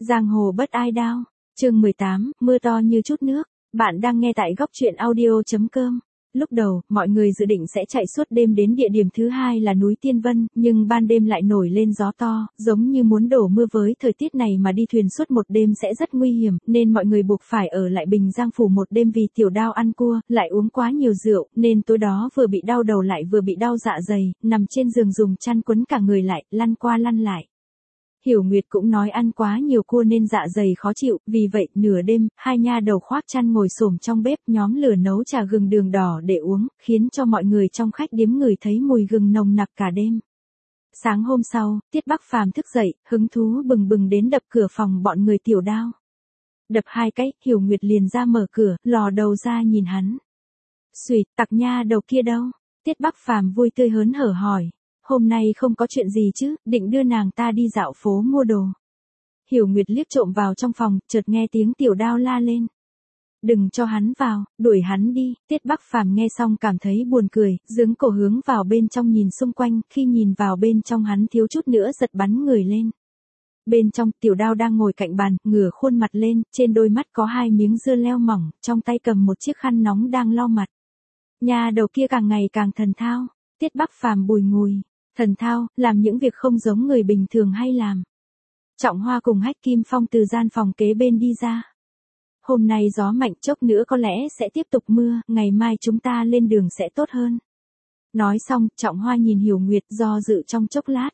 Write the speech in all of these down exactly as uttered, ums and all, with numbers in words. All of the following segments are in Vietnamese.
Giang hồ bất ai đao. Chương mười tám, mưa to như chút nước. Bạn đang nghe tại góc truyện audio.com. Lúc đầu, mọi người dự định sẽ chạy suốt đêm đến địa điểm thứ hai là núi Tiên Vân, nhưng ban đêm lại nổi lên gió to, giống như muốn đổ mưa với thời tiết này mà đi thuyền suốt một đêm sẽ rất nguy hiểm, nên mọi người buộc phải ở lại Bình Giang Phủ một đêm vì Tiểu Đao ăn cua, lại uống quá nhiều rượu, nên tối đó vừa bị đau đầu lại vừa bị đau dạ dày, nằm trên giường dùng chăn quấn cả người lại, lăn qua lăn lại. Hiểu Nguyệt cũng nói ăn quá nhiều cua nên dạ dày khó chịu, vì vậy nửa đêm, hai nha đầu khoác chăn ngồi xổm trong bếp nhóm lửa nấu trà gừng đường đỏ để uống, khiến cho mọi người trong khách điếm ngửi thấy mùi gừng nồng nặc cả đêm. Sáng hôm sau, Tiết Bắc Phàm thức dậy, hứng thú bừng bừng đến đập cửa phòng bọn người Tiểu Đao. Đập hai cái, Hiểu Nguyệt liền ra mở cửa, lò đầu ra nhìn hắn. Xùi, tặc nha đầu kia đâu? Tiết Bắc Phàm vui tươi hớn hở hỏi. Hôm nay không có chuyện gì chứ, định đưa nàng ta đi dạo phố mua đồ. Hiểu Nguyệt liếc trộm vào trong phòng, chợt nghe tiếng Tiểu Đao la lên. Đừng cho hắn vào, đuổi hắn đi. Tiết Bắc Phàm nghe xong cảm thấy buồn cười, giương cổ hướng vào bên trong nhìn xung quanh, khi nhìn vào bên trong hắn thiếu chút nữa giật bắn người lên. Bên trong, Tiểu Đao đang ngồi cạnh bàn, ngửa khuôn mặt lên, trên đôi mắt có hai miếng dưa leo mỏng, trong tay cầm một chiếc khăn nóng đang lau mặt. Nhà đầu kia càng ngày càng thần thao. Tiết Bắc Phàm bùi ngùi. Thần thao, làm những việc không giống người bình thường hay làm. Trọng Hoa cùng Hách Kim Phong từ gian phòng kế bên đi ra. Hôm nay gió mạnh, chốc nữa có lẽ sẽ tiếp tục mưa, ngày mai chúng ta lên đường sẽ tốt hơn. Nói xong, Trọng Hoa nhìn Hiểu Nguyệt do dự trong chốc lát.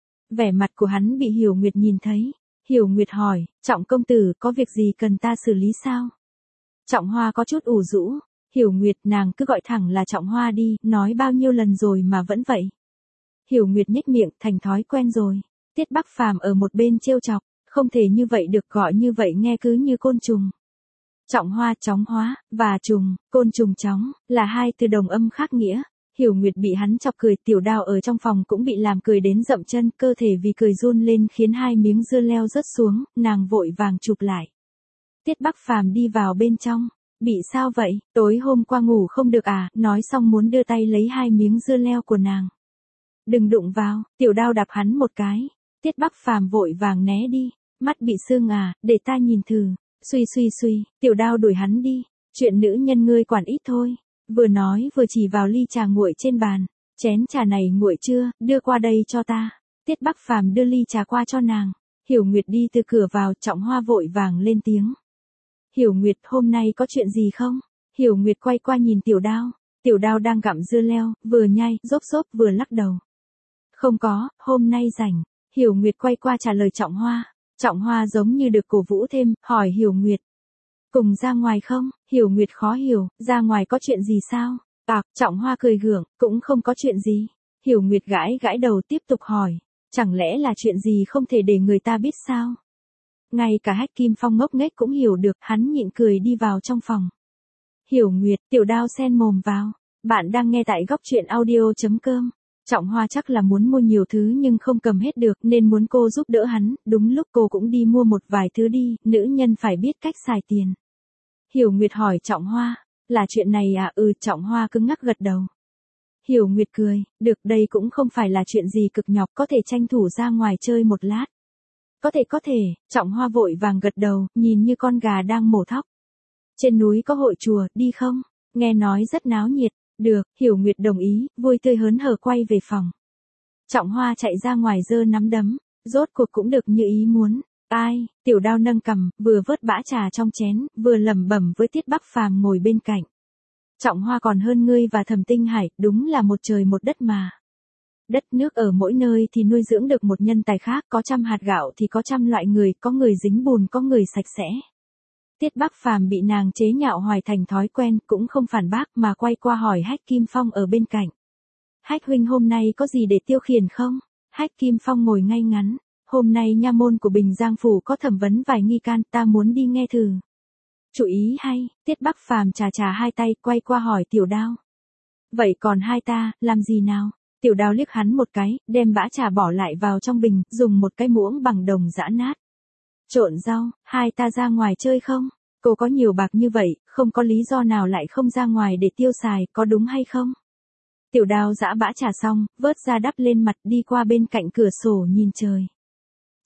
Vẻ mặt của hắn bị Hiểu Nguyệt nhìn thấy. Hiểu Nguyệt hỏi, Trọng công tử có việc gì cần ta xử lý sao? Trọng Hoa có chút ủ rũ. Hiểu Nguyệt, nàng cứ gọi thẳng là Trọng Hoa đi, nói bao nhiêu lần rồi mà vẫn vậy. Hiểu Nguyệt nhếch miệng, thành thói quen rồi. Tiết Bắc Phàm ở một bên trêu chọc, không thể như vậy được, gọi như vậy nghe cứ như côn trùng. Trọng Hoa, chóng hóa, và trùng, côn trùng chóng, là hai từ đồng âm khác nghĩa. Hiểu Nguyệt bị hắn chọc cười, Tiểu Đao ở trong phòng cũng bị làm cười đến dậm chân, cơ thể vì cười run lên khiến hai miếng dưa leo rớt xuống, nàng vội vàng chụp lại. Tiết Bắc Phàm đi vào bên trong. Bị sao vậy, tối hôm qua ngủ không được à, nói xong muốn đưa tay lấy hai miếng dưa leo của nàng. Đừng đụng vào, Tiểu Đao đạp hắn một cái. Tiết Bắc Phàm vội vàng né đi, mắt bị sưng à, để ta nhìn thử. Suy suy suy, Tiểu Đao đuổi hắn đi, chuyện nữ nhân ngươi quản ít thôi. Vừa nói vừa chỉ vào ly trà nguội trên bàn, chén trà này nguội chưa, đưa qua đây cho ta. Tiết Bắc Phàm đưa ly trà qua cho nàng. Hiểu Nguyệt đi từ cửa vào, Trọng Hoa vội vàng lên tiếng. Hiểu Nguyệt, hôm nay có chuyện gì không? Hiểu Nguyệt quay qua nhìn Tiểu Đao. Tiểu Đao đang gặm dưa leo, vừa nhai, rốp rốp vừa lắc đầu. Không có, hôm nay rảnh. Hiểu Nguyệt quay qua trả lời Trọng Hoa. Trọng Hoa giống như được cổ vũ thêm, hỏi Hiểu Nguyệt. Cùng ra ngoài không? Hiểu Nguyệt khó hiểu, ra ngoài có chuyện gì sao? À, Trọng Hoa cười gượng, cũng không có chuyện gì. Hiểu Nguyệt gãi gãi đầu tiếp tục hỏi. Chẳng lẽ là chuyện gì không thể để người ta biết sao? Ngay cả Hách Kim Phong ngốc nghếch cũng hiểu được, hắn nhịn cười đi vào trong phòng. Hiểu Nguyệt, Tiểu Đao xen mồm vào. Bạn đang nghe tại góc truyện audio.com. Trọng Hoa chắc là muốn mua nhiều thứ nhưng không cầm hết được nên muốn cô giúp đỡ hắn, đúng lúc cô cũng đi mua một vài thứ đi, nữ nhân phải biết cách xài tiền. Hiểu Nguyệt hỏi Trọng Hoa, là chuyện này à? Ừ, Trọng Hoa cứng ngắc gật đầu. Hiểu Nguyệt cười, được, đây cũng không phải là chuyện gì cực nhọc, có thể tranh thủ ra ngoài chơi một lát. Có thể có thể, Trọng Hoa vội vàng gật đầu, nhìn như con gà đang mổ thóc. Trên núi có hội chùa, đi không? Nghe nói rất náo nhiệt. Được, Hiểu Nguyệt đồng ý, vui tươi hớn hở quay về phòng. Trọng Hoa chạy ra ngoài giơ nắm đấm, rốt cuộc cũng được như ý muốn. Ai? Tiểu Đao nâng cằm, vừa vớt bã trà trong chén, vừa lẩm bẩm với Tiết Bắc Phàm ngồi bên cạnh. Trọng Hoa còn hơn ngươi và Thẩm Tinh Hải, đúng là một trời một đất mà. Đất nước ở mỗi nơi thì nuôi dưỡng được một nhân tài khác, có trăm hạt gạo thì có trăm loại người, có người dính bùn, có người sạch sẽ. Tiết Bắc Phàm bị nàng chế nhạo hoài thành thói quen, cũng không phản bác mà quay qua hỏi Hách Kim Phong ở bên cạnh. Hách huynh hôm nay có gì để tiêu khiển không? Hách Kim Phong ngồi ngay ngắn. Hôm nay nha môn của Bình Giang Phủ có thẩm vấn vài nghi can, ta muốn đi nghe thử. Chủ ý hay, Tiết Bắc Phàm chà chà hai tay, quay qua hỏi Tiểu Đao. Vậy còn hai ta, làm gì nào? Tiểu Đao liếc hắn một cái, đem bã trà bỏ lại vào trong bình, dùng một cái muỗng bằng đồng giã nát. Trộn rau, hai ta ra ngoài chơi không? Cô có nhiều bạc như vậy, không có lý do nào lại không ra ngoài để tiêu xài, có đúng hay không? Tiểu Đao giã bã trà xong, vớt ra đắp lên mặt, đi qua bên cạnh cửa sổ nhìn trời.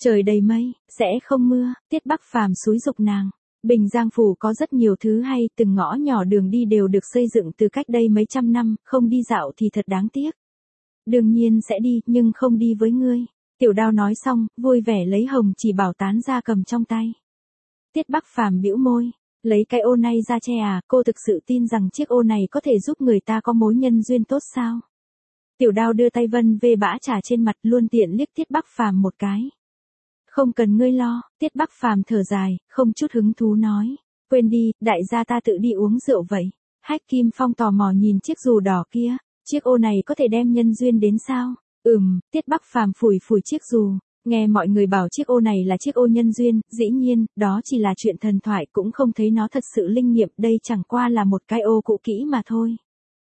Trời đầy mây, sẽ không mưa, Tiết Bắc Phàm xúi giục nàng. Bình Giang Phủ có rất nhiều thứ hay, từng ngõ nhỏ đường đi đều được xây dựng từ cách đây mấy trăm năm, không đi dạo thì thật đáng tiếc. Đương nhiên sẽ đi, nhưng không đi với ngươi. Tiểu Đao nói xong, vui vẻ lấy hồng chỉ bảo tán ra cầm trong tay. Tiết Bắc Phàm bĩu môi, lấy cái ô này ra che à, cô thực sự tin rằng chiếc ô này có thể giúp người ta có mối nhân duyên tốt sao? Tiểu Đao đưa tay vân về bã trà trên mặt, luôn tiện liếc Tiết Bắc Phàm một cái. Không cần ngươi lo, Tiết Bắc Phàm thở dài, không chút hứng thú nói. Quên đi, đại gia ta tự đi uống rượu vậy. Hách Kim Phong tò mò nhìn chiếc dù đỏ kia, chiếc ô này có thể đem nhân duyên đến sao? Ừm, Tiết Bắc Phàm phủi phủi chiếc dù, nghe mọi người bảo chiếc ô này là chiếc ô nhân duyên, dĩ nhiên, đó chỉ là chuyện thần thoại, cũng không thấy nó thật sự linh nghiệm, đây chẳng qua là một cái ô cũ kỹ mà thôi.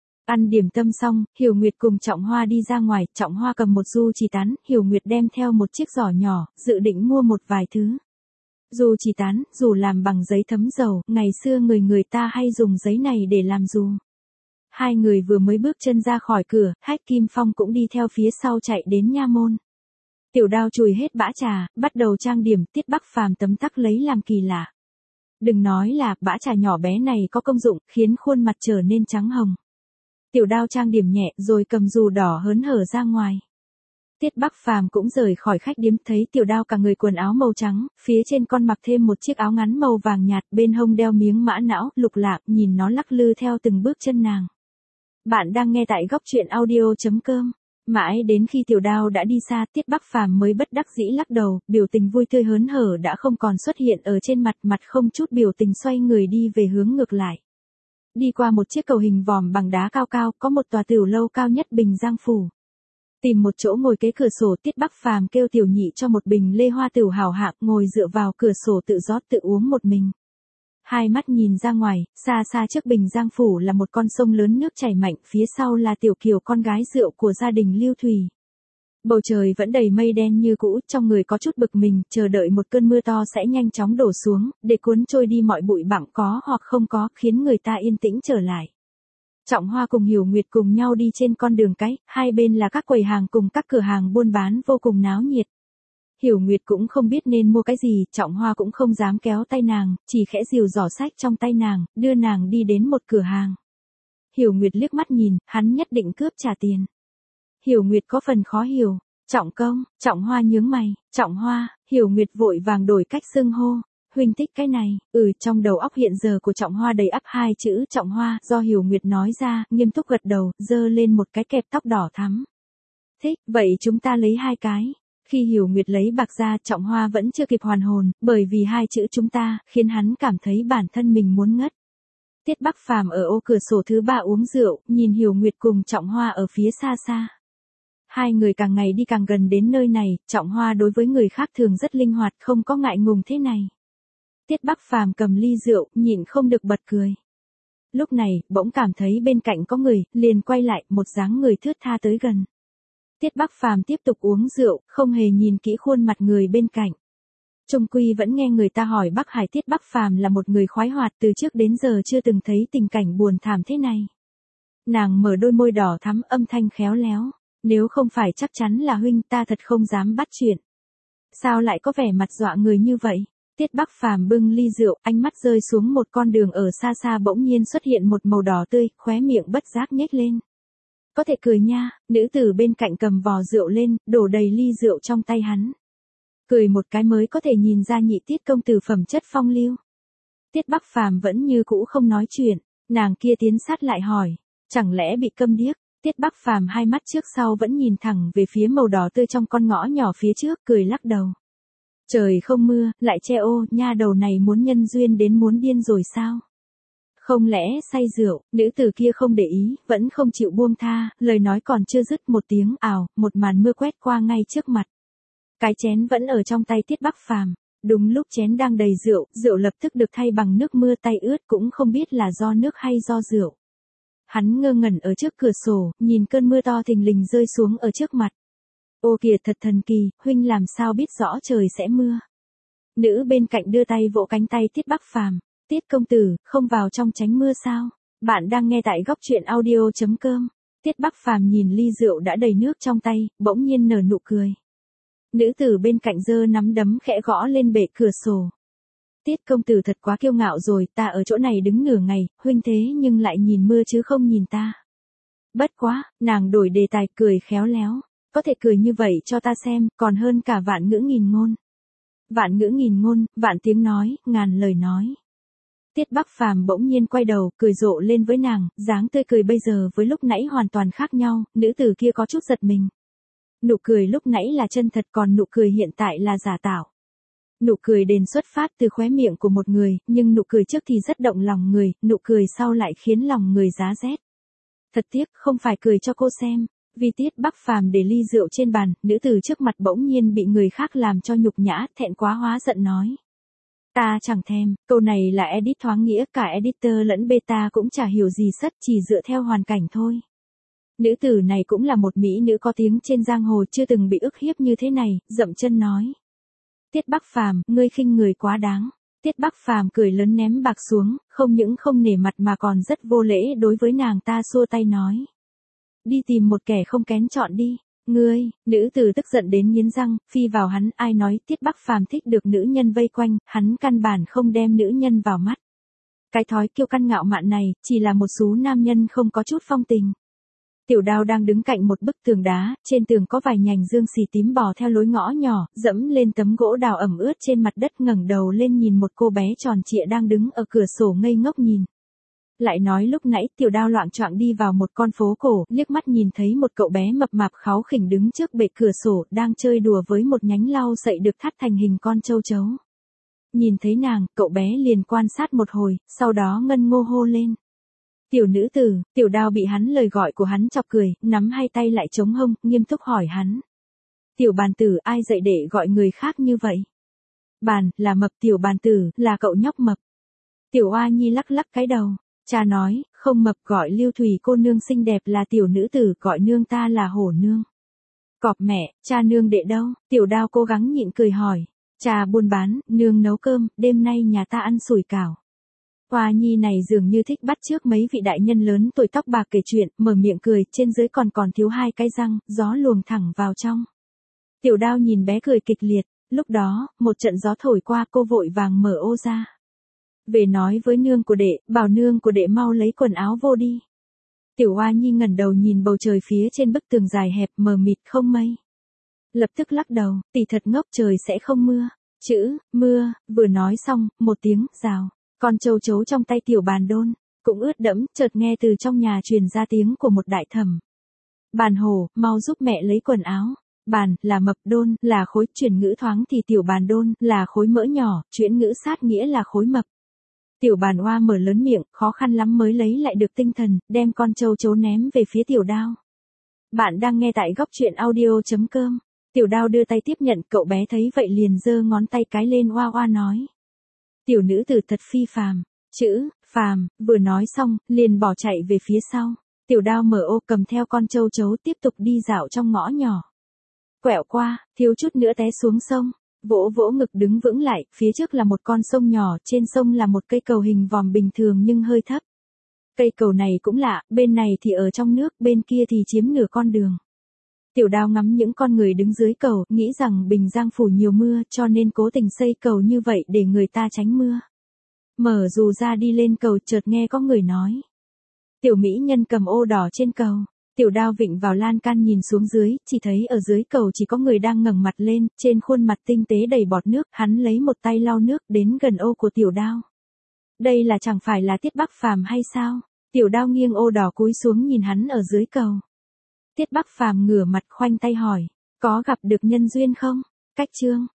Ăn điểm tâm xong, Hiểu Nguyệt cùng Trọng Hoa đi ra ngoài, Trọng Hoa cầm một du chỉ tán, Hiểu Nguyệt đem theo một chiếc giỏ nhỏ, dự định mua một vài thứ. Du chỉ tán, dù làm bằng giấy thấm dầu, ngày xưa người người ta hay dùng giấy này để làm dù. Hai người vừa mới bước chân ra khỏi cửa, Hách Kim Phong cũng đi theo phía sau chạy đến nha môn. Tiểu Đao chùi hết bã trà, bắt đầu trang điểm, Tiết Bắc Phàm tấm tắc lấy làm kỳ lạ. Đừng nói là, bã trà nhỏ bé này có công dụng, khiến khuôn mặt trở nên trắng hồng. Tiểu Đao trang điểm nhẹ rồi cầm dù đỏ hớn hở ra ngoài. Tiết Bắc Phàm cũng rời khỏi khách điếm, thấy Tiểu Đao cả người quần áo màu trắng, phía trên con mặc thêm một chiếc áo ngắn màu vàng nhạt, bên hông đeo miếng mã não, lục lạc, nhìn nó lắc lư theo từng bước chân nàng. Bạn đang nghe tại góc truyện audio chấm com. Mãi đến khi Tiểu Đao đã đi xa, Tiết Bắc Phàm mới bất đắc dĩ lắc đầu, biểu tình vui tươi hớn hở đã không còn xuất hiện ở trên mặt, mặt không chút biểu tình xoay người đi về hướng ngược lại. Đi qua một chiếc cầu hình vòm bằng đá cao cao, có một tòa tiểu lâu cao nhất Bình Giang Phủ. Tìm một chỗ ngồi kế cửa sổ, Tiết Bắc Phàm kêu Tiểu Nhị cho một bình lê hoa tiểu hảo hạng, ngồi dựa vào cửa sổ tự rót tự uống một mình. Hai mắt nhìn ra ngoài, xa xa trước Bình Giang Phủ là một con sông lớn nước chảy mạnh, phía sau là Tiểu Kiều con gái rượu của gia đình Lưu Thủy. Bầu trời vẫn đầy mây đen như cũ, trong người có chút bực mình, chờ đợi một cơn mưa to sẽ nhanh chóng đổ xuống, để cuốn trôi đi mọi bụi bặm có hoặc không có, khiến người ta yên tĩnh trở lại. Trọng Hoa cùng Hiểu Nguyệt cùng nhau đi trên con đường cái, hai bên là các quầy hàng cùng các cửa hàng buôn bán vô cùng náo nhiệt. Hiểu Nguyệt cũng không biết nên mua cái gì, Trọng Hoa cũng không dám kéo tay nàng, chỉ khẽ dìu giỏ sách trong tay nàng, đưa nàng đi đến một cửa hàng. Hiểu Nguyệt liếc mắt nhìn, hắn nhất định cướp trả tiền. Hiểu Nguyệt có phần khó hiểu. Trọng công, Trọng Hoa nhướng mày, Trọng Hoa, Hiểu Nguyệt vội vàng đổi cách xưng hô. Huynh thích cái này, ừ, trong đầu óc hiện giờ của Trọng Hoa đầy ắp hai chữ Trọng Hoa, do Hiểu Nguyệt nói ra, nghiêm túc gật đầu, giơ lên một cái kẹp tóc đỏ thắm. Thích, vậy chúng ta lấy hai cái. Khi Hiểu Nguyệt lấy bạc ra, Trọng Hoa vẫn chưa kịp hoàn hồn, bởi vì hai chữ chúng ta, khiến hắn cảm thấy bản thân mình muốn ngất. Tiết Bắc Phàm ở ô cửa sổ thứ ba uống rượu, nhìn Hiểu Nguyệt cùng Trọng Hoa ở phía xa xa. Hai người càng ngày đi càng gần đến nơi này, Trọng Hoa đối với người khác thường rất linh hoạt, không có ngại ngùng thế này. Tiết Bắc Phàm cầm ly rượu, nhịn không được bật cười. Lúc này, bỗng cảm thấy bên cạnh có người, liền quay lại, một dáng người thướt tha tới gần. Tiết Bắc Phàm tiếp tục uống rượu, không hề nhìn kỹ khuôn mặt người bên cạnh. Trung quy vẫn nghe người ta hỏi Bắc Hải, Tiết Bắc Phàm là một người khoái hoạt, từ trước đến giờ chưa từng thấy tình cảnh buồn thảm thế này. Nàng mở đôi môi đỏ thắm, âm thanh khéo léo. Nếu không phải chắc chắn là huynh, ta thật không dám bắt chuyện. Sao lại có vẻ mặt dọa người như vậy? Tiết Bắc Phàm bưng ly rượu, ánh mắt rơi xuống một con đường ở xa xa, bỗng nhiên xuất hiện một màu đỏ tươi, khóe miệng bất giác nhếch lên. Có thể cười nha, nữ tử bên cạnh cầm vò rượu lên, đổ đầy ly rượu trong tay hắn. Cười một cái mới có thể nhìn ra nhị Tiết công tử phẩm chất phong lưu. Tiết Bắc Phàm vẫn như cũ không nói chuyện, nàng kia tiến sát lại hỏi, chẳng lẽ bị câm điếc? Tiết Bắc Phàm hai mắt trước sau vẫn nhìn thẳng về phía màu đỏ tươi trong con ngõ nhỏ phía trước, cười lắc đầu. Trời không mưa, lại che ô, nha đầu này muốn nhân duyên đến muốn điên rồi sao? Không lẽ say rượu, nữ tử kia không để ý, vẫn không chịu buông tha, lời nói còn chưa dứt một tiếng ào, một màn mưa quét qua ngay trước mặt. Cái chén vẫn ở trong tay Tiết Bắc Phàm, đúng lúc chén đang đầy rượu, rượu lập tức được thay bằng nước mưa, tay ướt cũng không biết là do nước hay do rượu. Hắn ngơ ngẩn ở trước cửa sổ, nhìn cơn mưa to thình lình rơi xuống ở trước mặt. Ô kìa, thật thần kỳ, huynh làm sao biết rõ trời sẽ mưa? Nữ bên cạnh đưa tay vỗ cánh tay Tiết Bắc Phàm. Tiết công tử, không vào trong tránh mưa sao? Bạn đang nghe tại góc truyện audio chấm com. Tiết Bắc Phàm nhìn ly rượu đã đầy nước trong tay, bỗng nhiên nở nụ cười. Nữ tử bên cạnh giơ nắm đấm khẽ gõ lên bệ cửa sổ. Tiết công tử thật quá kiêu ngạo rồi, ta ở chỗ này đứng nửa ngày, huynh thế nhưng lại nhìn mưa chứ không nhìn ta. Bất quá, nàng đổi đề tài cười khéo léo. Có thể cười như vậy cho ta xem, còn hơn cả vạn ngữ nghìn ngôn. Vạn ngữ nghìn ngôn, vạn tiếng nói, ngàn lời nói. Tiết Bắc Phàm bỗng nhiên quay đầu, cười rộ lên với nàng, dáng tươi cười bây giờ với lúc nãy hoàn toàn khác nhau, nữ tử kia có chút giật mình. Nụ cười lúc nãy là chân thật, còn nụ cười hiện tại là giả tạo. Nụ cười đền xuất phát từ khóe miệng của một người, nhưng nụ cười trước thì rất động lòng người, nụ cười sau lại khiến lòng người giá rét. Thật tiếc, không phải cười cho cô xem. Vì Tiết Bắc Phàm để ly rượu trên bàn, nữ tử trước mặt bỗng nhiên bị người khác làm cho nhục nhã, thẹn quá hóa giận nói. Ta chẳng thèm, câu này là edit thoáng nghĩa, cả editor lẫn beta cũng chả hiểu gì sất, chỉ dựa theo hoàn cảnh thôi. Nữ tử này cũng là một mỹ nữ có tiếng trên giang hồ, chưa từng bị ức hiếp như thế này, dậm chân nói. Tiết Bắc Phàm, ngươi khinh người quá đáng. Tiết Bắc Phàm cười lớn ném bạc xuống, không những không nể mặt mà còn rất vô lễ đối với nàng ta, xua tay nói. Đi tìm một kẻ không kén chọn đi. Ngươi, nữ tử tức giận đến nghiến răng, phi vào hắn, ai nói Tiết Bắc Phàm thích được nữ nhân vây quanh, hắn căn bản không đem nữ nhân vào mắt. Cái thói kiêu căng ngạo mạn này, chỉ là một số nam nhân không có chút phong tình. Tiểu Đao đang đứng cạnh một bức tường đá, trên tường có vài nhành dương xì tím bò theo lối ngõ nhỏ, dẫm lên tấm gỗ đào ẩm ướt trên mặt đất, ngẩng đầu lên nhìn một cô bé tròn trịa đang đứng ở cửa sổ ngây ngốc nhìn. Lại nói lúc nãy Tiểu Đao loạng choạng đi vào một con phố cổ, liếc mắt nhìn thấy một cậu bé mập mạp kháu khỉnh đứng trước bệ cửa sổ, đang chơi đùa với một nhánh lau sậy được thắt thành hình con châu chấu. Nhìn thấy nàng, cậu bé liền quan sát một hồi, sau đó ngân ngô hô lên. Tiểu nữ tử. Tiểu Đao bị hắn lời gọi của hắn chọc cười, nắm hai tay lại chống hông, nghiêm túc hỏi hắn. Tiểu bàn tử, ai dạy để gọi người khác như vậy? Bàn, là mập, tiểu bàn tử, là cậu nhóc mập. Tiểu Oa Nhi lắc lắc cái đầu. Cha nói, không mập, gọi Lưu Thủy cô nương xinh đẹp là tiểu nữ tử, gọi nương ta là hổ nương. Cọp mẹ, cha nương đệ đâu? Tiểu Đao cố gắng nhịn cười hỏi. Cha buôn bán, nương nấu cơm, đêm nay nhà ta ăn sủi cảo. Oa Nhi này dường như thích bắt chước mấy vị đại nhân lớn tuổi tóc bạc kể chuyện, mở miệng cười, trên dưới còn còn thiếu hai cái răng, gió luồng thẳng vào trong. Tiểu Đao nhìn bé cười kịch liệt, lúc đó, một trận gió thổi qua, cô vội vàng mở ô ra. Về nói với nương của đệ, bảo nương của đệ mau lấy quần áo vô đi. Tiểu Oa Nhi ngẩng đầu nhìn bầu trời phía trên bức tường dài hẹp mờ mịt không mây. Lập tức lắc đầu, tỷ thật ngốc, trời sẽ không mưa. Chữ, mưa, vừa nói xong, một tiếng, rào. Con châu chấu trong tay tiểu bàn đôn, cũng ướt đẫm, chợt nghe từ trong nhà truyền ra tiếng của một đại thẩm. Bàn hổ, mau giúp mẹ lấy quần áo. Bàn, là mập, đôn, là khối, chuyển ngữ thoáng thì tiểu bàn đôn, là khối mỡ nhỏ, chuyển ngữ sát nghĩa là khối mập. Tiểu bàn oa mở lớn miệng, khó khăn lắm mới lấy lại được tinh thần, đem con châu chấu ném về phía Tiểu Đao. Bạn đang nghe tại góc truyện audio chấm com. Tiểu Đao đưa tay tiếp nhận, cậu bé thấy vậy liền giơ ngón tay cái lên oa oa nói. Tiểu nữ tử thật phi phàm. Chữ, phàm, vừa nói xong, liền bỏ chạy về phía sau. Tiểu Đao mở ô cầm theo con châu chấu tiếp tục đi dạo trong ngõ nhỏ. Quẹo qua, thiếu chút nữa té xuống sông. Vỗ vỗ ngực đứng vững lại, phía trước là một con sông nhỏ, trên sông là một cây cầu hình vòm bình thường nhưng hơi thấp. Cây cầu này cũng lạ, bên này thì ở trong nước, bên kia thì chiếm nửa con đường. Tiểu Đao ngắm những con người đứng dưới cầu, nghĩ rằng Bình Giang phủ nhiều mưa, cho nên cố tình xây cầu như vậy để người ta tránh mưa. Mở dù ra đi lên cầu, chợt nghe có người nói. Tiểu mỹ nhân cầm ô đỏ trên cầu. Tiểu Đao vịnh vào lan can nhìn xuống dưới, chỉ thấy ở dưới cầu chỉ có người đang ngẩng mặt lên, trên khuôn mặt tinh tế đầy bọt nước, hắn lấy một tay lau nước đến gần ô của Tiểu Đao. Đây là chẳng phải là Tiết Bắc Phàm hay sao? Tiểu Đao nghiêng ô đỏ cúi xuống nhìn hắn ở dưới cầu. Tiết Bắc Phàm ngửa mặt khoanh tay hỏi, có gặp được nhân duyên không? Cách chương.